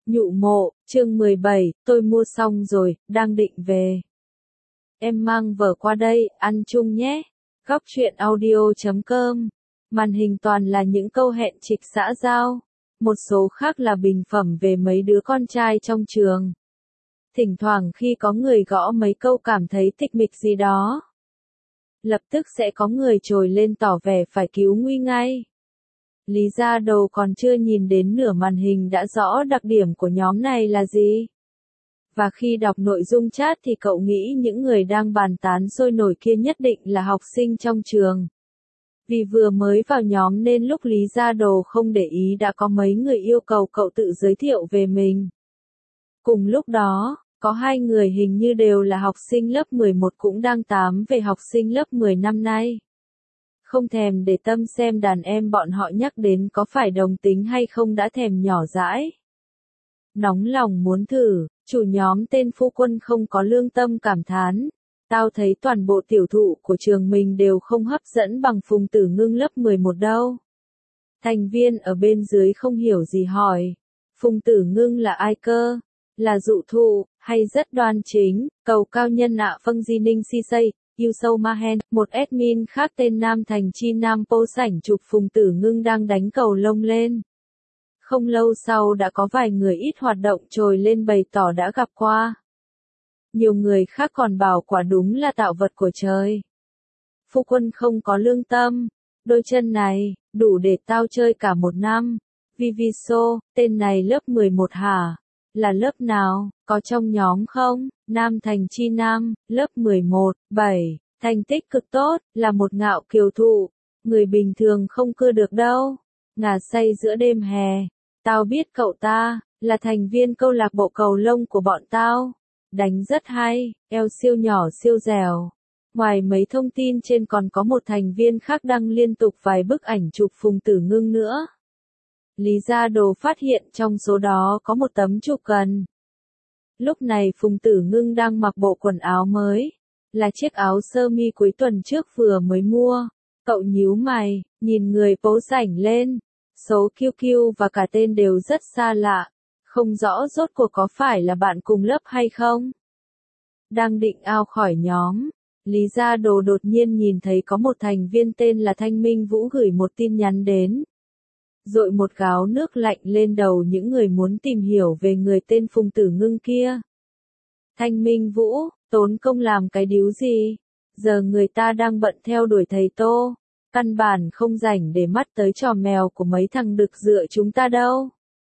Nhụ mộ, chương 17, tôi mua xong rồi, đang định về. Em mang vở qua đây, ăn chung nhé. Góc truyện audio.com. Màn hình toàn là những câu hẹn trịch xã giao. Một số khác là bình phẩm về mấy đứa con trai trong trường. Thỉnh thoảng khi có người gõ mấy câu cảm thấy tịch mịch gì đó, lập tức sẽ có người trồi lên tỏ vẻ phải cứu nguy ngay. Lý Gia Đồ còn chưa nhìn đến nửa màn hình đã rõ đặc điểm của nhóm này là gì. Và khi đọc nội dung chat thì cậu nghĩ những người đang bàn tán sôi nổi kia nhất định là học sinh trong trường. Vì vừa mới vào nhóm nên lúc Lý Gia Đồ không để ý đã có mấy người yêu cầu cậu tự giới thiệu về mình. Cùng lúc đó, có hai người hình như đều là học sinh lớp 11 cũng đang tám về học sinh lớp 10 năm nay. Không thèm để tâm xem đàn em bọn họ nhắc đến có phải đồng tính hay không đã thèm nhỏ dãi. Nóng lòng muốn thử, chủ nhóm tên Phu Quân không có lương tâm cảm thán. Tao thấy toàn bộ tiểu thụ của trường mình đều không hấp dẫn bằng Phùng Tử Ngưng lớp 11 đâu. Thành viên ở bên dưới không hiểu gì hỏi. Phùng Tử Ngưng là ai cơ? Là dụ thụ, hay rất đoan chính, cầu cao nhân ạ Vâng Di Ninh Si Xây. Yêu sâu Mahen, một admin khác tên Nam Thành Chi Nam Po sảnh chụp Phùng Tử Ngưng đang đánh cầu lông lên. Không lâu sau đã có vài người ít hoạt động trồi lên bày tỏ đã gặp qua. Nhiều người khác còn bảo quả đúng là tạo vật của trời. Phu Quân không có lương tâm. Đôi chân này, đủ để tao chơi cả một năm. Viviso, tên này lớp 11 hả? Là lớp nào, có trong nhóm không? Nam Thành Chi Nam, lớp 11, 7, thành tích cực tốt, là một ngạo kiều thụ. Người bình thường không cưa được đâu. Ngà say giữa đêm hè. Tao biết cậu ta, là thành viên câu lạc bộ cầu lông của bọn tao. Đánh rất hay, eo siêu nhỏ siêu dẻo. Ngoài mấy thông tin trên còn có một thành viên khác đăng liên tục vài bức ảnh chụp Phùng Tử Ngưng nữa. Lý Gia Đồ phát hiện trong số đó có một tấm chụp gần. Lúc này Phùng Tử Ngưng đang mặc bộ quần áo mới, là chiếc áo sơ mi cuối tuần trước vừa mới mua. Cậu nhíu mày, nhìn người post ảnh lên. Số QQ và cả tên đều rất xa lạ, không rõ rốt cuộc có phải là bạn cùng lớp hay không. Đang định out khỏi nhóm, Lý Gia Đồ đột nhiên nhìn thấy có một thành viên tên là Thanh Minh Vũ gửi một tin nhắn đến. Dội một gáo nước lạnh lên đầu những người muốn tìm hiểu về người tên Phùng Tử Ngưng kia. Thanh Minh Vũ, tốn công làm cái điếu gì? Giờ người ta đang bận theo đuổi thầy Tô. Căn bản không rảnh để mắt tới trò mèo của mấy thằng đực dựa chúng ta đâu.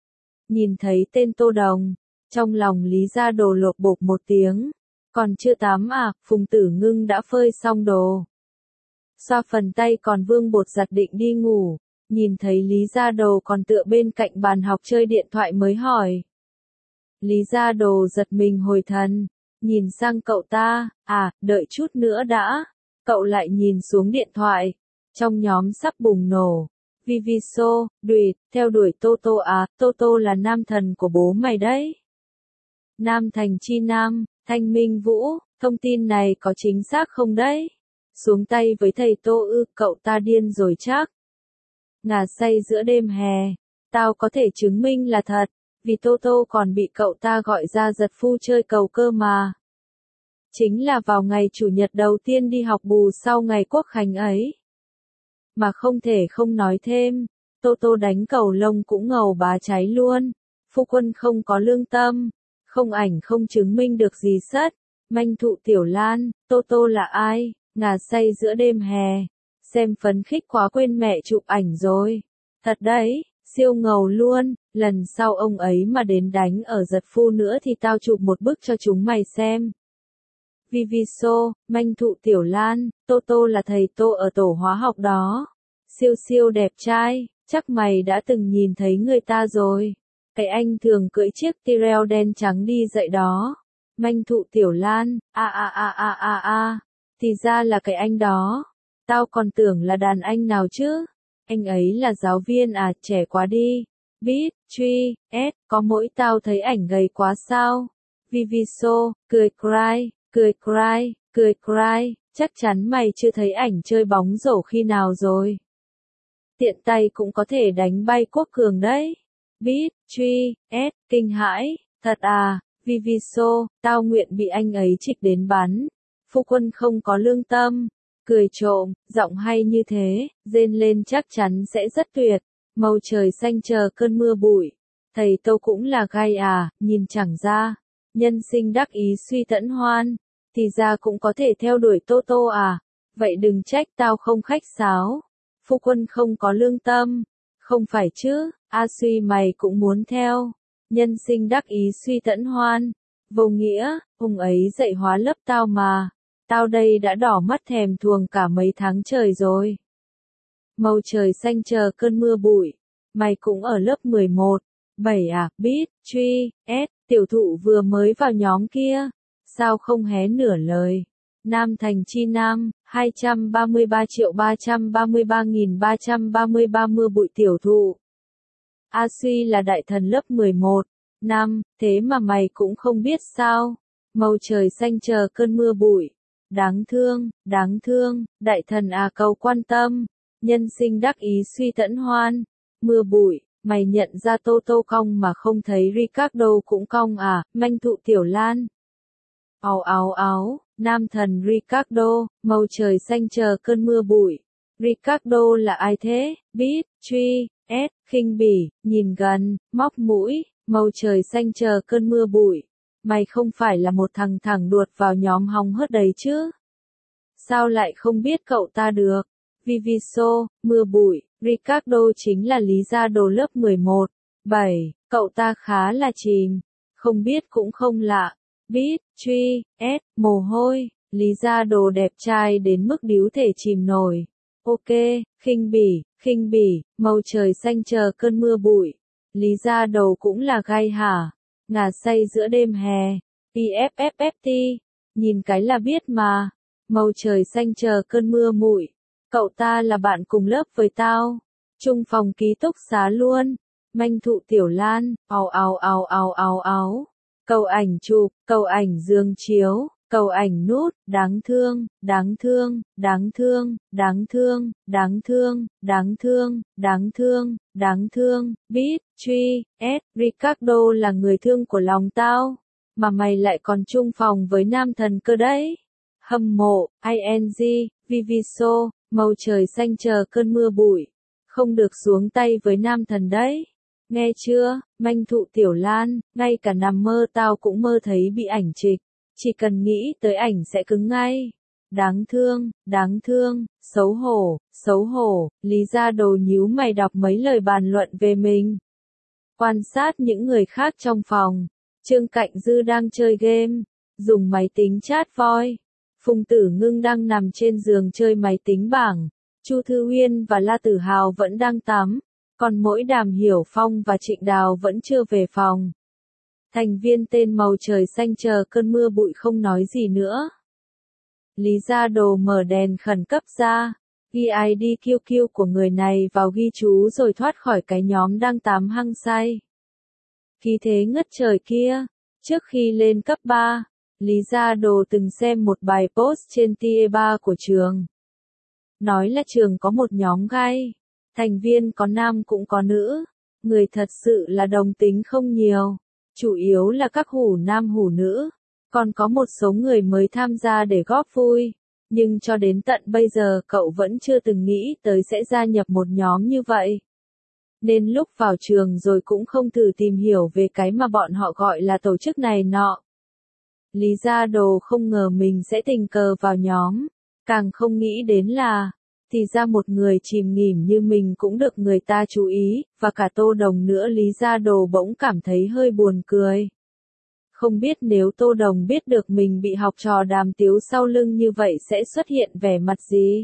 Nhìn thấy tên Tô Đồng, trong lòng Lý Gia Đồ lộp bộp một tiếng. Còn chưa tắm à, Phùng Tử Ngưng đã phơi xong đồ. Xoa phần tay còn vương bột giặt định đi ngủ. Nhìn thấy Lý Gia Đồ còn tựa bên cạnh bàn học chơi điện thoại mới hỏi. Lý Gia Đồ giật mình hồi thần. Nhìn sang cậu ta, đợi chút nữa đã. Cậu lại nhìn xuống điện thoại. Trong nhóm sắp bùng nổ. Viviso, Đuyệt, theo đuổi Toto à, Toto là nam thần của bố mày đấy. Nam Thành Chi Nam, Thanh Minh Vũ, thông tin này có chính xác không đấy? Xuống tay với thầy Tô ư, cậu ta điên rồi chắc. Ngà say giữa đêm hè, tao có thể chứng minh là thật, vì Toto còn bị cậu ta gọi ra giật phu chơi cầu cơ mà. Chính là vào ngày chủ nhật đầu tiên đi học bù sau ngày Quốc Khánh ấy. Mà không thể không nói thêm, Toto đánh cầu lông cũng ngầu bá cháy luôn. Phu Quân không có lương tâm, không ảnh không chứng minh được gì sất. Manh thụ Tiểu Lan, Toto là ai? Ngà say giữa đêm hè. Xem phấn khích quá quên mẹ chụp ảnh rồi. Thật đấy, siêu ngầu luôn, lần sau ông ấy mà đến đánh ở giật phu nữa thì tao chụp một bức cho chúng mày xem. Viviso, manh thụ Tiểu Lan, Toto là thầy Tô ở tổ hóa học đó. Siêu siêu đẹp trai, chắc mày đã từng nhìn thấy người ta rồi. Cái anh thường cưỡi chiếc Tyrrell đen trắng đi dạy đó. Manh thụ Tiểu Lan, thì ra là cái anh đó. Tao còn tưởng là đàn anh nào chứ. Anh ấy là giáo viên à, trẻ quá đi. Beat, truy, có mỗi tao thấy ảnh gầy quá sao. Viviso, cười cry, chắc chắn mày chưa thấy ảnh chơi bóng rổ khi nào rồi. Tiện tay cũng có thể đánh bay Quốc Cường đấy. Biết, truy, S, kinh hãi, thật à, Viviso, tao nguyện bị anh ấy trịch đến bắn. Phu quân không có lương tâm, cười trộm, giọng hay như thế, rên lên chắc chắn sẽ rất tuyệt. Màu trời xanh chờ cơn mưa bụi. Thầy Tô cũng là gai à, nhìn chẳng ra. Nhân sinh đắc ý suy tẫn hoan, thì ra cũng có thể theo đuổi Tô Tô à. Vậy đừng trách tao không khách sáo. Phu quân không có lương tâm. Không phải chứ, A Suy mày cũng muốn theo. Nhân sinh đắc ý suy tẫn hoan. Vô nghĩa, ông ấy dạy hóa lớp tao mà. Tao đây đã đỏ mắt thèm thuồng cả mấy tháng trời rồi. Màu trời xanh chờ cơn mưa bụi. Mày cũng ở lớp 11. 7 à, biết, truy, S, tiểu thụ vừa mới vào nhóm kia. Sao không hé nửa lời. Nam Thành Chi Nam, 233.333.333 mưa bụi tiểu thụ. A Suy là đại thần lớp 11. Năm, thế mà mày cũng không biết sao. Màu trời xanh chờ cơn mưa bụi. Đáng thương, đại thần à cầu quan tâm. Nhân sinh đắc ý suy tẫn hoan. Mưa bụi, mày nhận ra Tô Tô cong mà không thấy Ricardo cũng cong à, manh thụ tiểu lan. Áo, nam thần Ricardo, màu trời xanh chờ cơn mưa bụi. Ricardo là ai thế? Biết, truy, S, khinh bỉ, nhìn gần, móc mũi, màu trời xanh chờ cơn mưa bụi. Mày không phải là một thằng thẳng đuột vào nhóm hóng hớt đấy chứ? Sao lại không biết cậu ta được? Viviso, mưa bụi, Ricardo chính là Lý Gia Đồ lớp 11. 7, cậu ta khá là chìm. Không biết cũng không lạ. Biết, truy, S, mồ hôi, Lý Gia Đồ đẹp trai đến mức điếu thể chìm nổi. Ok, khinh bỉ, màu trời xanh chờ cơn mưa bụi. Lý Gia Đồ cũng là gai hả? Ngà say giữa đêm hè. PFFFT, nhìn cái là biết mà. Màu trời xanh chờ cơn mưa bụi. Cậu ta là bạn cùng lớp với tao. Chung phòng ký túc xá luôn. Manh thụ tiểu lan, áo. Cầu ảnh chụp, cầu ảnh giường chiếu, cầu ảnh nút, đáng thương, biết, truy, S, Ricardo là người thương của lòng tao, mà mày lại còn chung phòng với nam thần cơ đấy. Hâm mộ, ing, Viviso, màu trời xanh chờ cơn mưa bụi, không được xuống tay với nam thần đấy. Nghe chưa, manh thụ tiểu lan, ngay cả nằm mơ tao cũng mơ thấy bị ảnh trịch. Chỉ cần nghĩ tới ảnh sẽ cứng ngay. Đáng thương, xấu hổ, Lý Gia Đồ nhíu mày đọc mấy lời bàn luận về mình. Quan sát những người khác trong phòng. Trương Cạnh Dư đang chơi game, dùng máy tính chat voi. Phùng Tử Ngưng đang nằm trên giường chơi máy tính bảng. Chu Thư Uyên và La Tử Hào vẫn đang tắm. Còn mỗi Đàm Hiểu Phong và Trịnh Đào vẫn chưa về phòng. Thành viên tên màu trời xanh chờ cơn mưa bụi không nói gì nữa. Lý Gia Đồ mở đèn khẩn cấp ra, ghi ID QQ của người này vào ghi chú rồi thoát khỏi cái nhóm đang tám hăng say. Khí thế ngất trời kia, trước khi lên cấp 3, Lý Gia Đồ từng xem một bài post trên tier 3 của trường. Nói là trường có một nhóm gai. Thành viên có nam cũng có nữ, người thật sự là đồng tính không nhiều, chủ yếu là các hủ nam hủ nữ, còn có một số người mới tham gia để góp vui, nhưng cho đến tận bây giờ cậu vẫn chưa từng nghĩ tới sẽ gia nhập một nhóm như vậy. Nên lúc vào trường rồi cũng không thử tìm hiểu về cái mà bọn họ gọi là tổ chức này nọ. Lý Gia Đồ không ngờ mình sẽ tình cờ vào nhóm, càng không nghĩ đến là thì ra một người chìm nghỉm như mình cũng được người ta chú ý, và cả Tô Đồng nữa. Lý Gia Đồ bỗng cảm thấy hơi buồn cười. Không biết nếu Tô Đồng biết được mình bị học trò Đàm Tiếu sau lưng như vậy sẽ xuất hiện vẻ mặt gì?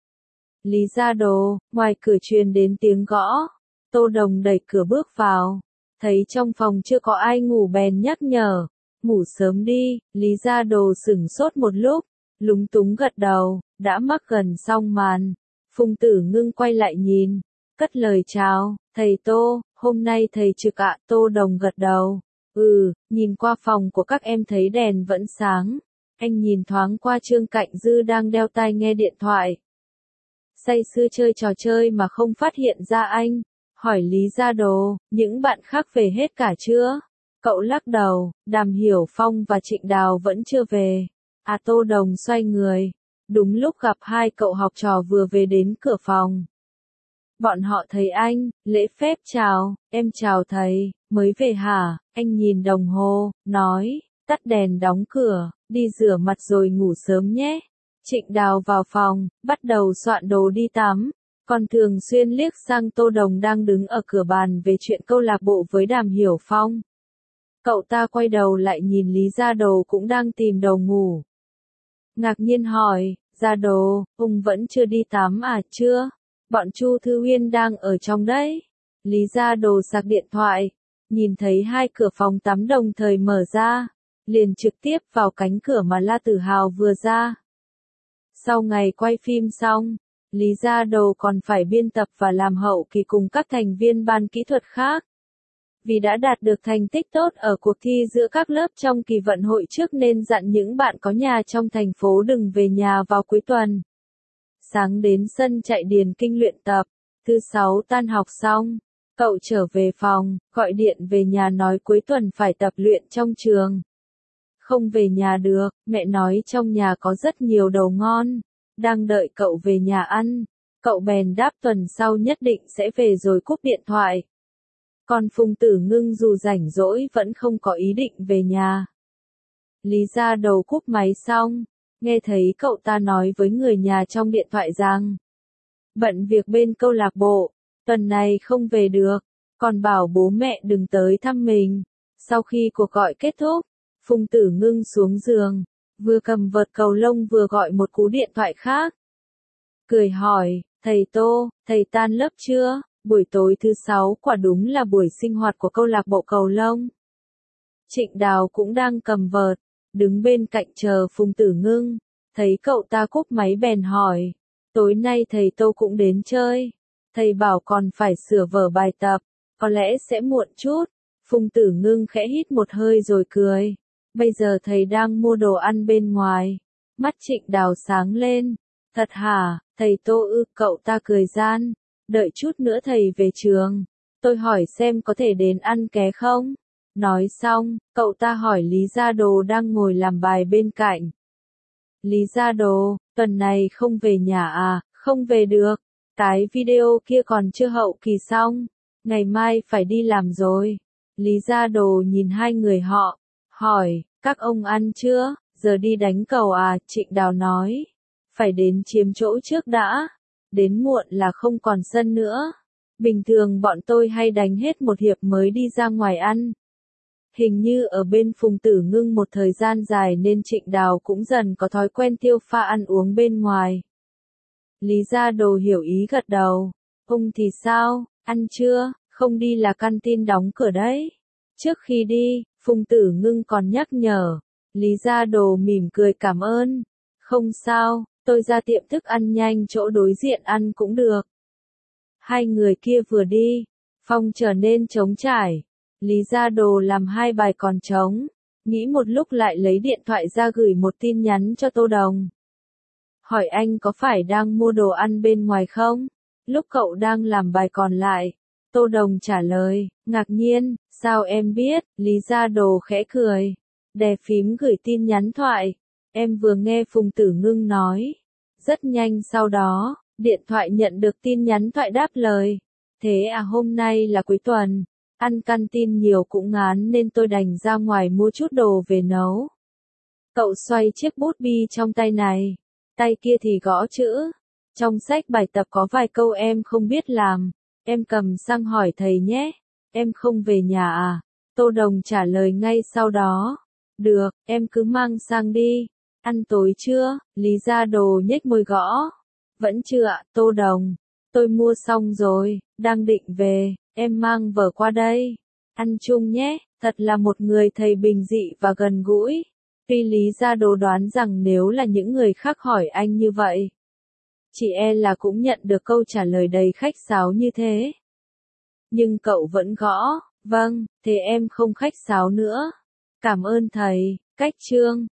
Lý Gia Đồ, ngoài cửa truyền đến tiếng gõ. Tô Đồng đẩy cửa bước vào. Thấy trong phòng chưa có ai ngủ bèn nhắc nhở. Ngủ sớm đi. Lý Gia Đồ sửng sốt một lúc, lúng túng gật đầu, đã mắc gần xong màn. Phùng Tử Ngưng quay lại nhìn, cất lời chào, thầy Tô, hôm nay thầy trực ạ. Tô Đồng gật đầu, nhìn qua phòng của các em thấy đèn vẫn sáng. Anh nhìn thoáng qua Trương Cạnh Dư đang đeo tai nghe điện thoại. Say sưa chơi trò chơi mà không phát hiện ra anh, Hỏi Lý Gia Đồ, những bạn khác về hết cả chưa? Cậu lắc đầu, Đàm Hiểu Phong và Trịnh Đào vẫn chưa về. À, Tô Đồng xoay người. Đúng lúc gặp hai cậu học trò vừa về đến cửa phòng. Bọn họ thấy anh, lễ phép chào, em chào thầy, mới về hả? Anh nhìn đồng hồ, nói, tắt đèn đóng cửa, đi rửa mặt rồi ngủ sớm nhé. Trịnh Đào vào phòng, bắt đầu soạn đồ đi tắm. Còn thường xuyên liếc sang Tô Đồng đang đứng ở cửa bàn về chuyện câu lạc bộ với Đàm Hiểu Phong. Cậu ta quay đầu lại nhìn Lý Gia Đồ cũng đang tìm đầu ngủ. Ngạc nhiên hỏi, Gia Đồ, ông vẫn chưa đi tắm à? Chưa, bọn Chu Thư Huyên đang ở trong đấy. Lý Gia Đồ sạc điện thoại, nhìn thấy hai cửa phòng tắm đồng thời mở ra, liền trực tiếp vào cánh cửa mà La Tử Hào vừa ra. Sau ngày quay phim xong, Lý Gia Đồ còn phải biên tập và làm hậu kỳ cùng các thành viên ban kỹ thuật khác. Vì đã đạt được thành tích tốt ở cuộc thi giữa các lớp trong kỳ vận hội trước nên dặn những bạn có nhà trong thành phố đừng về nhà vào cuối tuần. Sáng đến sân chạy điền kinh luyện tập, thứ sáu tan học xong, cậu trở về phòng, gọi điện về nhà nói cuối tuần phải tập luyện trong trường. Không về nhà được, mẹ nói trong nhà có rất nhiều đồ ngon, đang đợi cậu về nhà ăn. Cậu bèn đáp tuần sau nhất định sẽ về rồi cúp điện thoại. Còn Phùng Tử Ngưng dù rảnh rỗi vẫn không có ý định về nhà. Lý Gia Đồ cúp máy xong, nghe thấy cậu ta nói với người nhà trong điện thoại rằng bận việc bên câu lạc bộ, tuần này không về được, còn bảo bố mẹ đừng tới thăm mình. Sau khi cuộc gọi kết thúc, Phùng Tử Ngưng xuống giường, vừa cầm vợt cầu lông vừa gọi một cú điện thoại khác. Cười hỏi, thầy Tô, thầy tan lớp chưa? Buổi tối thứ sáu quả đúng là buổi sinh hoạt của câu lạc bộ cầu lông. Trịnh Đào cũng đang cầm vợt, đứng bên cạnh chờ Phùng Tử Ngưng, thấy cậu ta cúp máy bèn hỏi, tối nay thầy Tô cũng đến chơi, thầy bảo còn phải sửa vở bài tập, có lẽ sẽ muộn chút. Phùng Tử Ngưng khẽ hít một hơi rồi cười, bây giờ thầy đang mua đồ ăn bên ngoài. Mắt Trịnh Đào sáng lên, thật hả, thầy Tô ư? Cậu ta cười gian, đợi chút nữa thầy về trường, tôi hỏi xem có thể đến ăn ké không? Nói xong, cậu ta hỏi Lý Gia Đồ đang ngồi làm bài bên cạnh. Lý Gia Đồ, tuần này không về nhà à? Không về được, cái video kia còn chưa hậu kỳ xong, ngày mai phải đi làm rồi. Lý Gia Đồ nhìn hai người họ, hỏi, các ông ăn chưa? Giờ đi đánh cầu à? Trịnh Đào nói, phải đến chiếm chỗ trước đã, đến muộn là không còn sân nữa. Bình thường bọn tôi hay đánh hết một hiệp mới đi ra ngoài ăn. Hình như ở bên Phùng Tử Ngưng một thời gian dài nên Trịnh Đào cũng dần có thói quen tiêu pha ăn uống bên ngoài. Lý Gia Đồ hiểu ý gật đầu. Ông thì sao, ăn chưa? Không đi là canteen đóng cửa đấy. Trước khi đi, Phùng Tử Ngưng còn nhắc nhở. Lý Gia Đồ mỉm cười cảm ơn. Không sao, tôi ra tiệm thức ăn nhanh chỗ đối diện ăn cũng được. Hai người kia vừa đi, phòng trở nên trống trải. Lý Gia Đồ làm hai bài còn trống, nghĩ một lúc lại lấy điện thoại ra gửi một tin nhắn cho Tô Đồng. Hỏi anh có phải đang mua đồ ăn bên ngoài không? Lúc cậu đang làm bài còn lại, Tô Đồng trả lời, ngạc nhiên, sao em biết? Lý Gia Đồ khẽ cười, đè phím gửi tin nhắn thoại. Em vừa nghe Phùng Tử Ngưng nói. Rất nhanh sau đó, điện thoại nhận được tin nhắn thoại đáp lời. Thế à, hôm nay là cuối tuần, ăn canteen nhiều cũng ngán nên tôi đành ra ngoài mua chút đồ về nấu. Cậu xoay chiếc bút bi trong tay này, tay kia thì gõ chữ. Trong sách bài tập có vài câu em không biết làm, em cầm sang hỏi thầy nhé. Em không về nhà à? Tô Đồng trả lời ngay sau đó. Được, em cứ mang sang đi. Ăn tối chưa? Lý Gia Đồ nhếch môi gõ. Vẫn chưa ạ, Tô Đồng. Tôi mua xong rồi, đang định về, em mang vở qua đây. Ăn chung nhé, thật là một người thầy bình dị và gần gũi. Tuy Lý Gia Đồ đoán rằng nếu là những người khác hỏi anh như vậy, chỉ e là cũng nhận được câu trả lời đầy khách sáo như thế. Nhưng cậu vẫn gõ, vâng, thế em không khách sáo nữa. Cảm ơn thầy, cách chương.